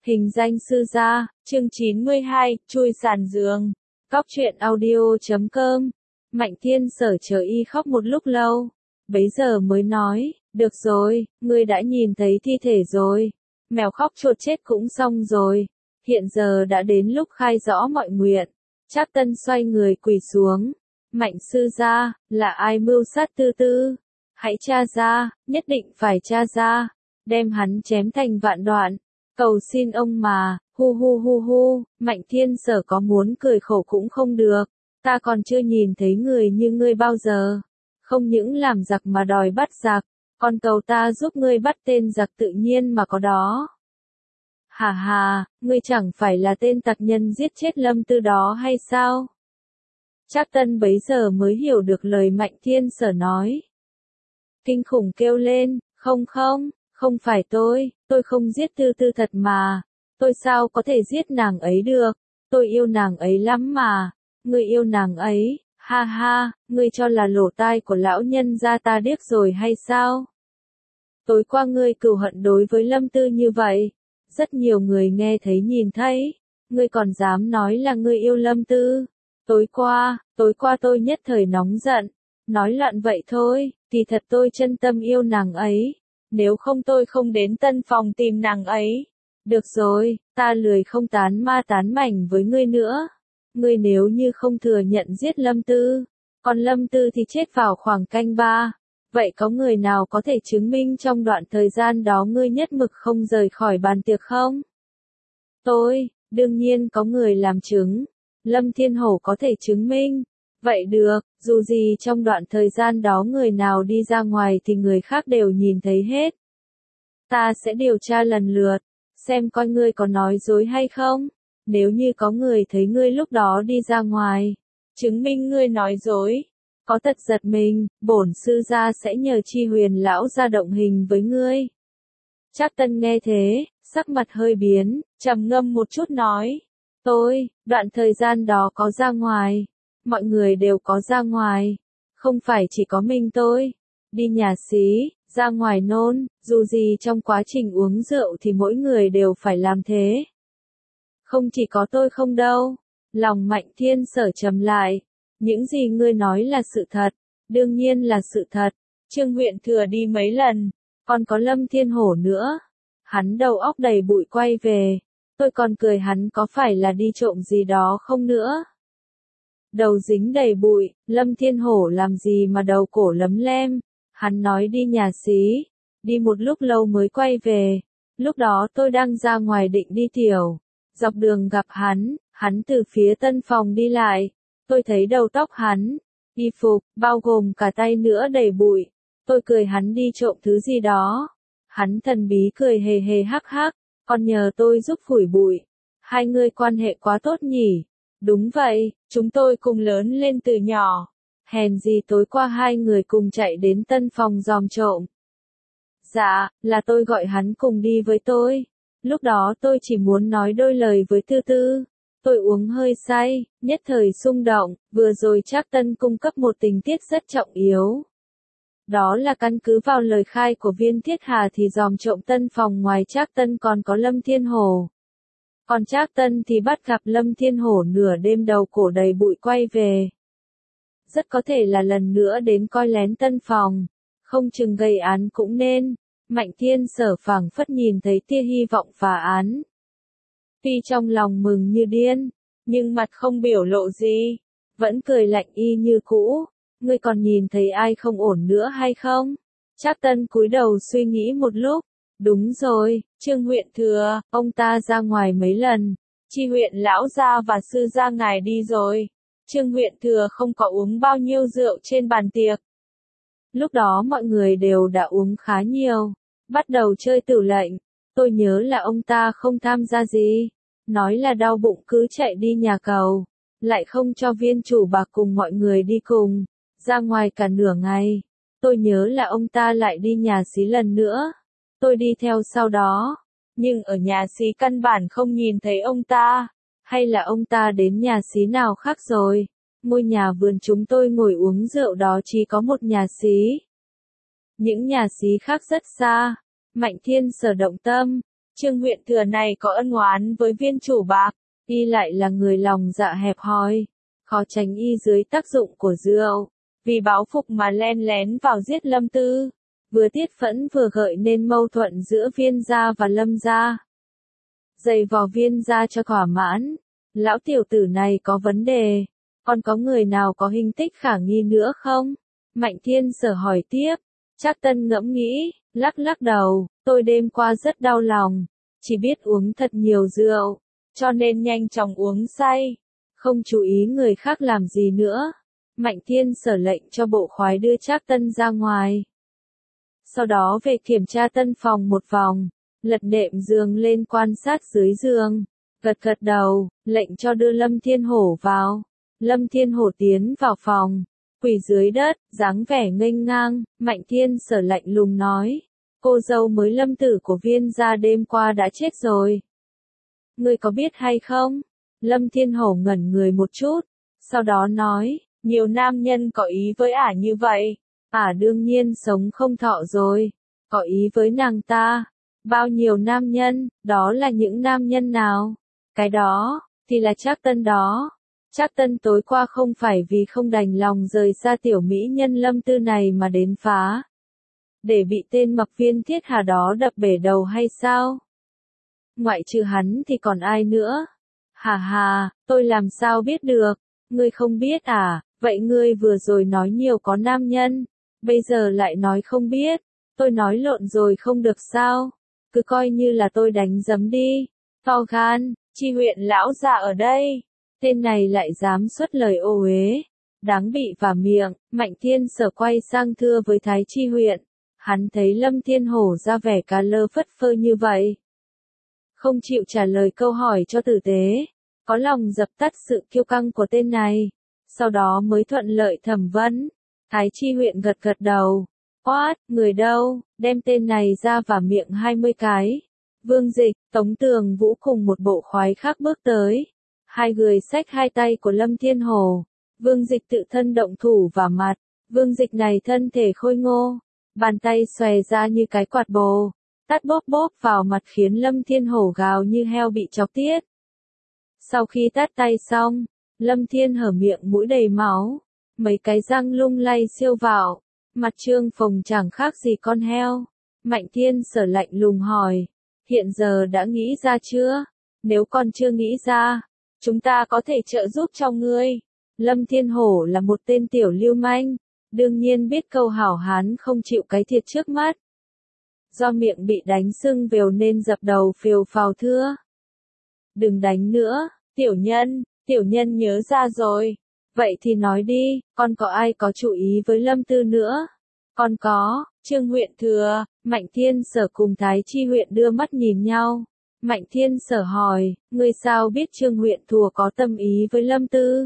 Hình danh sư gia, chương 92, chui sàn giường. Cóc truyện audio.com. Mạnh Thiên Sở chờ y khóc một lúc lâu, bấy giờ mới nói, được rồi, ngươi đã nhìn thấy thi thể rồi. Mèo khóc chuột chết cũng xong rồi. Hiện giờ đã đến lúc khai rõ mọi nguyện. Trác Tân xoay người quỳ xuống. Mạnh sư gia, là ai mưu sát Tư Tư? Hãy tra ra, nhất định phải tra ra. Đem hắn chém thành vạn đoạn. Cầu xin ông mà, hu hu hu hu, Mạnh Thiên Sở có muốn cười khổ cũng không được. Ta còn chưa nhìn thấy người như ngươi bao giờ. Không những làm giặc mà đòi bắt giặc, còn cầu ta giúp ngươi bắt tên giặc tự nhiên mà có đó. Hà hà, ngươi chẳng phải là tên tặc nhân giết chết Lâm Tư đó hay sao? Trác Tân bấy giờ mới hiểu được lời Mạnh Thiên Sở nói. Kinh khủng kêu lên, không phải tôi không giết Tư Tư thật mà. Tôi sao có thể giết nàng ấy được, tôi yêu nàng ấy lắm mà. Ngươi yêu nàng ấy, ha ha, ngươi cho là lỗ tai của lão nhân gia ta điếc rồi hay sao? Tối qua ngươi cừu hận đối với Lâm Tư như vậy, rất nhiều người nghe thấy nhìn thấy, ngươi còn dám nói là ngươi yêu Lâm Tư. Tối qua tôi nhất thời nóng giận, nói loạn vậy thôi, thì thật tôi chân tâm yêu nàng ấy, nếu không tôi không đến Tân Phòng tìm nàng ấy. Được rồi, ta lười không tán ma tán mảnh với ngươi nữa. Ngươi nếu như không thừa nhận giết Lâm Tư, còn Lâm Tư thì chết vào khoảng canh 3. Vậy có người nào có thể chứng minh trong đoạn thời gian đó ngươi nhất mực không rời khỏi bàn tiệc không? Đương nhiên có người làm chứng. Lâm Thiên Hổ có thể chứng minh. Vậy được, dù gì trong đoạn thời gian đó người nào đi ra ngoài thì người khác đều nhìn thấy hết. Ta sẽ điều tra lần lượt, xem coi ngươi có nói dối hay không. Nếu như có người thấy ngươi lúc đó đi ra ngoài, chứng minh ngươi nói dối, có tật giật mình, bổn sư gia sẽ nhờ Chi Huyền lão ra động hình với ngươi. Trác Tân nghe thế, sắc mặt hơi biến, trầm ngâm một chút nói, đoạn thời gian đó có ra ngoài, mọi người đều có ra ngoài, không phải chỉ có mình tôi, đi nhà xí, ra ngoài nôn, dù gì trong quá trình uống rượu thì mỗi người đều phải làm thế. Không chỉ có tôi không đâu. Lòng Mạnh Thiên Sở trầm lại. Những gì ngươi nói là sự thật. Đương nhiên là sự thật. Trương Huyện Thừa đi mấy lần. Còn có Lâm Thiên Hổ nữa. Hắn đầu óc đầy bụi quay về. Tôi còn cười hắn có phải là đi trộm gì đó không nữa. Đầu dính đầy bụi. Lâm Thiên Hổ làm gì mà đầu cổ lấm lem. Hắn nói đi nhà xí. Đi một lúc lâu mới quay về. Lúc đó tôi đang ra ngoài định đi tiểu. Dọc đường gặp hắn từ phía Tân Phòng đi lại. Tôi thấy đầu tóc hắn, y phục, bao gồm cả tay nữa đầy bụi. Tôi cười hắn đi trộm thứ gì đó. Hắn thần bí cười hề hề hắc hắc, còn nhờ tôi giúp phủi bụi. Hai người quan hệ quá tốt nhỉ? Đúng vậy, chúng tôi cùng lớn lên từ nhỏ. Hèn gì tối qua hai người cùng chạy đến Tân Phòng dòm trộm. Dạ, là tôi gọi hắn cùng đi với tôi. Lúc đó tôi chỉ muốn nói đôi lời với Tư Tư. Tôi uống hơi say, nhất thời xung động, vừa rồi Trác Tân cung cấp một tình tiết rất trọng yếu. Đó là căn cứ vào lời khai của Viên Thiết Hà thì dòm trộm Tân Phòng ngoài Trác Tân còn có Lâm Thiên Hổ. Còn Trác Tân thì bắt gặp Lâm Thiên Hổ nửa đêm đầu cổ đầy bụi quay về. Rất có thể là lần nữa đến coi lén Tân Phòng, không chừng gây án cũng nên. Mạnh Thiên Sở phảng phất nhìn thấy tia hy vọng phá án. Tuy trong lòng mừng như điên, nhưng mặt không biểu lộ gì, vẫn cười lạnh y như cũ. Ngươi còn nhìn thấy ai không ổn nữa hay không? Trác Tân cúi đầu suy nghĩ một lúc. Đúng rồi, Trương Huyện Thừa, ông ta ra ngoài mấy lần. Chi Huyện lão gia và sư gia ngài đi rồi. Trương Huyện Thừa không có uống bao nhiêu rượu trên bàn tiệc. Lúc đó mọi người đều đã uống khá nhiều. Bắt đầu chơi tửu lệnh. Tôi nhớ là ông ta không tham gia gì. Nói là đau bụng cứ chạy đi nhà cầu. Lại không cho viên chủ bạc cùng mọi người đi cùng. Ra ngoài cả nửa ngày. Tôi nhớ là ông ta lại đi nhà xí lần nữa. Tôi đi theo sau đó. Nhưng ở nhà xí căn bản không nhìn thấy ông ta. Hay là ông ta đến nhà xí nào khác rồi. Ngôi nhà vườn chúng tôi ngồi uống rượu đó chỉ có một nhà xí. Những nhà xí khác rất xa. Mạnh Thiên Sở động tâm. Trương huyện thừa này có ân oán với viên chủ bạc, y lại là người lòng dạ hẹp hòi, khó tránh y dưới tác dụng của rượu, vì báo phục mà len lén vào giết Lâm Tư, vừa tiết phẫn vừa gợi nên mâu thuẫn giữa viên gia và Lâm gia. Giày vò viên gia cho thỏa mãn, lão tiểu tử này có vấn đề, còn có người nào có hình tích khả nghi nữa không? Mạnh Thiên Sở hỏi tiếp. Trác Tân ngẫm nghĩ, lắc lắc đầu, tôi đêm qua rất đau lòng, chỉ biết uống thật nhiều rượu, cho nên nhanh chóng uống say, không chú ý người khác làm gì nữa. Mạnh Thiên Sở lệnh cho bộ khoái đưa Trác Tân ra ngoài. Sau đó về kiểm tra tân phòng một vòng, lật đệm giường lên quan sát dưới giường, gật gật đầu, lệnh cho đưa Lâm Thiên Hổ vào. Lâm Thiên Hổ tiến vào phòng, quỳ dưới đất, dáng vẻ nghênh ngang. Mạnh Thiên Sở lạnh lùng nói, cô dâu mới Lâm tử của viên gia đêm qua đã chết rồi. Ngươi có biết hay không? Lâm Thiên Hổ ngẩn người một chút, sau đó nói, nhiều nam nhân có ý với ả như vậy, ả đương nhiên sống không thọ rồi, có ý với nàng ta. Bao nhiêu nam nhân, đó là những nam nhân nào? Cái đó, thì là Trác Tân đó. Trác Tân tối qua không phải vì không đành lòng rời xa tiểu mỹ nhân Lâm Tư này mà đến phá, để bị tên Mặc Viên Thiết Hà đó đập bể đầu hay sao? Ngoại trừ hắn thì còn ai nữa? Hà hà, tôi làm sao biết được? Ngươi không biết à? Vậy ngươi vừa rồi nói nhiều có nam nhân, bây giờ lại nói không biết. Tôi nói lộn rồi không được sao? Cứ coi như là tôi đánh giấm đi. To gan, Chi huyện lão già ở đây. Tên này lại dám xuất lời ô uế, đáng bị vả miệng. Mạnh Thiên Sở quay sang thưa với Thái Chi huyện. Hắn thấy Lâm Thiên Hổ ra vẻ cá lơ phất phơ như vậy, không chịu trả lời câu hỏi cho tử tế, có lòng dập tắt sự kiêu căng của tên này, sau đó mới thuận lợi thẩm vấn. Thái Chi huyện gật gật đầu, quát, người đâu, đem tên này ra vả miệng 20 cái. Vương Dịch, Tống Tường Vũ cùng một bộ khoái khác bước tới. Hai người xách hai tay của Lâm Thiên Hổ. Vương Dịch tự thân động thủ vả mặt. Vương Dịch này thân thể khôi ngô, bàn tay xòe ra như cái quạt bồ, tát bóp bóp vào mặt khiến Lâm Thiên Hổ gào như heo bị chọc tiết. Sau khi tát tay xong, Lâm Thiên hở miệng mũi đầy máu, mấy cái răng lung lay siêu vạo, mặt trương phồng chẳng khác gì con heo. Mạnh Thiên Sở lạnh lùng hỏi, hiện giờ đã nghĩ ra chưa? Nếu còn chưa nghĩ ra, chúng ta có thể trợ giúp cho ngươi. Lâm Thiên Hổ là một tên tiểu lưu manh, đương nhiên biết câu hảo hán không chịu cái thiệt trước mắt. Do miệng bị đánh sưng vèo nên dập đầu phều phào thưa. Đừng đánh nữa, tiểu nhân nhớ ra rồi. Vậy thì nói đi, con có ai có chú ý với Lâm Tư nữa? Con có, Trương huyện thừa. Mạnh Thiên Sở cùng Thái Chi huyện đưa mắt nhìn nhau. Mạnh Thiên Sở hỏi, ngươi sao biết Trương huyện thừa có tâm ý với Lâm Tư?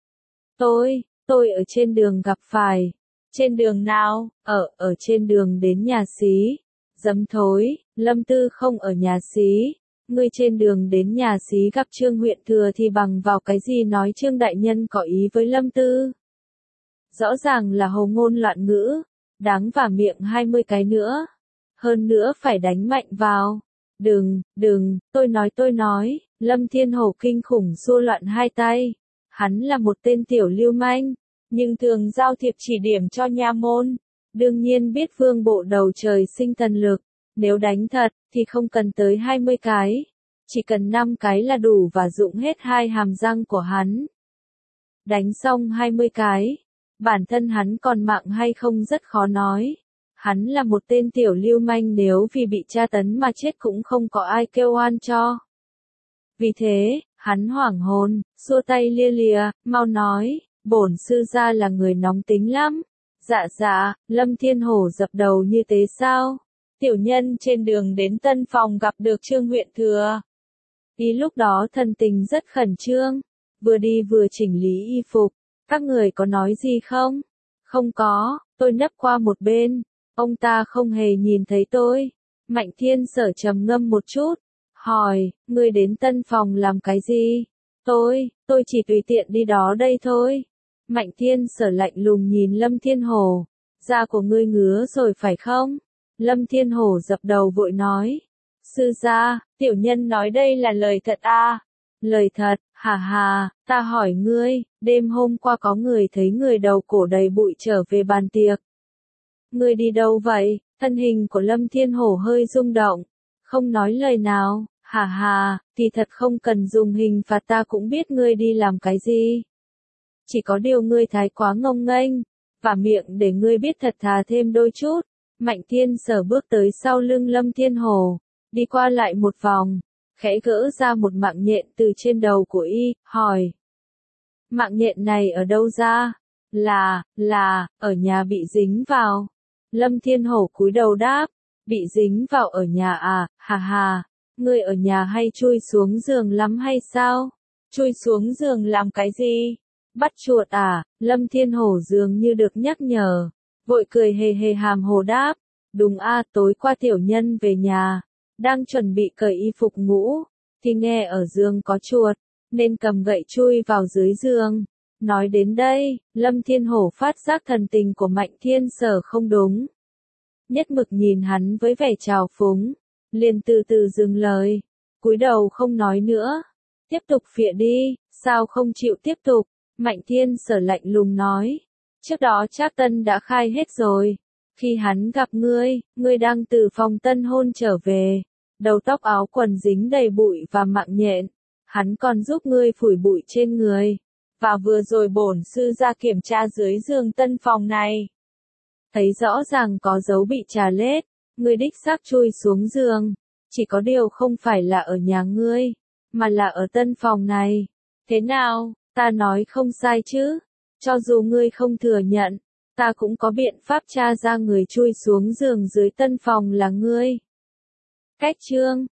Tôi ở trên đường gặp phải. Trên đường nào? Ở trên đường đến nhà xí. Dấm thối, Lâm Tư không ở nhà xí. Ngươi trên đường đến nhà xí gặp Trương huyện thừa thì bằng vào cái gì nói Trương đại nhân có ý với Lâm Tư? Rõ ràng là hồ ngôn loạn ngữ, đáng vả miệng 20 cái nữa. Hơn nữa phải đánh mạnh vào. Đừng, tôi nói, Lâm Thiên Hổ kinh khủng xua loạn hai tay. Hắn là một tên tiểu lưu manh, nhưng thường giao thiệp chỉ điểm cho nha môn. Đương nhiên biết vương bộ đầu trời sinh thần lực, nếu đánh thật, thì không cần tới 20 cái. Chỉ cần 5 cái là đủ và dụng hết hai hàm răng của hắn. Đánh xong 20 cái, bản thân hắn còn mạng hay không rất khó nói. Hắn là một tên tiểu lưu manh, nếu vì bị tra tấn mà chết cũng không có ai kêu oan cho. Vì thế, hắn hoảng hồn, xua tay lia lịa, mau nói, bổn sư gia là người nóng tính lắm. Dạ, Lâm Thiên Hổ dập đầu như thế sao? Tiểu nhân trên đường đến tân phòng gặp được Trương huyện thừa. Y lúc đó thần tình rất khẩn trương, vừa đi vừa chỉnh lý y phục. Các người có nói gì không? Không có, tôi nấp qua một bên. Ông ta không hề nhìn thấy tôi. Mạnh Thiên Sở trầm ngâm một chút, hỏi, ngươi đến tân phòng làm cái gì? Tôi chỉ tùy tiện đi đó đây thôi. Mạnh Thiên Sở lạnh lùng nhìn Lâm Thiên Hổ, da của ngươi ngứa rồi phải không? Lâm Thiên Hổ dập đầu vội nói, Sư gia, tiểu nhân nói đây là lời thật à? Lời thật, hà hà, ta hỏi ngươi, đêm hôm qua có người thấy người đầu cổ đầy bụi trở về bàn tiệc. Ngươi đi đâu vậy? Thân hình của Lâm Thiên Hổ hơi rung động, không nói lời nào, hà hà, thì thật không cần dùng hình phạt ta cũng biết ngươi đi làm cái gì. Chỉ có điều ngươi thái quá ngông nghênh, và miệng để ngươi biết thật thà thêm đôi chút. Mạnh Thiên Sở bước tới sau lưng Lâm Thiên Hổ, đi qua lại một vòng, khẽ gỡ ra một mạng nhện từ trên đầu của y, hỏi. Mạng nhện này ở đâu ra? Là, ở nhà bị dính vào. Lâm Thiên Hổ cúi đầu đáp, bị dính vào ở nhà à, hà hà, ngươi ở nhà hay chui xuống giường lắm hay sao? Chui xuống giường làm cái gì? Bắt chuột à? Lâm Thiên Hổ dường như được nhắc nhở, vội cười hề hề hàm hồ đáp, đúng a, tối qua tiểu nhân về nhà, đang chuẩn bị cởi y phục ngủ, thì nghe ở giường có chuột, nên cầm gậy chui vào dưới giường. Nói đến đây, Lâm Thiên Hổ phát giác thần tình của Mạnh Thiên Sở không đúng. Nhất mực nhìn hắn với vẻ trào phúng, liền từ từ dừng lời, cúi đầu không nói nữa. Tiếp tục phịa đi, sao không chịu tiếp tục? Mạnh Thiên Sở lạnh lùng nói. Trước đó Trác Tân đã khai hết rồi. Khi hắn gặp ngươi đang từ phòng tân hôn trở về, đầu tóc áo quần dính đầy bụi và mạng nhện. Hắn còn giúp ngươi phủi bụi trên người. Và vừa rồi bổn sư ra kiểm tra dưới giường tân phòng này. Thấy rõ ràng có dấu bị trà lết, ngươi đích xác chui xuống giường. Chỉ có điều không phải là ở nhà ngươi, mà là ở tân phòng này. Thế nào, ta nói không sai chứ? Cho dù ngươi không thừa nhận, ta cũng có biện pháp tra ra người chui xuống giường dưới tân phòng là ngươi. Cách chương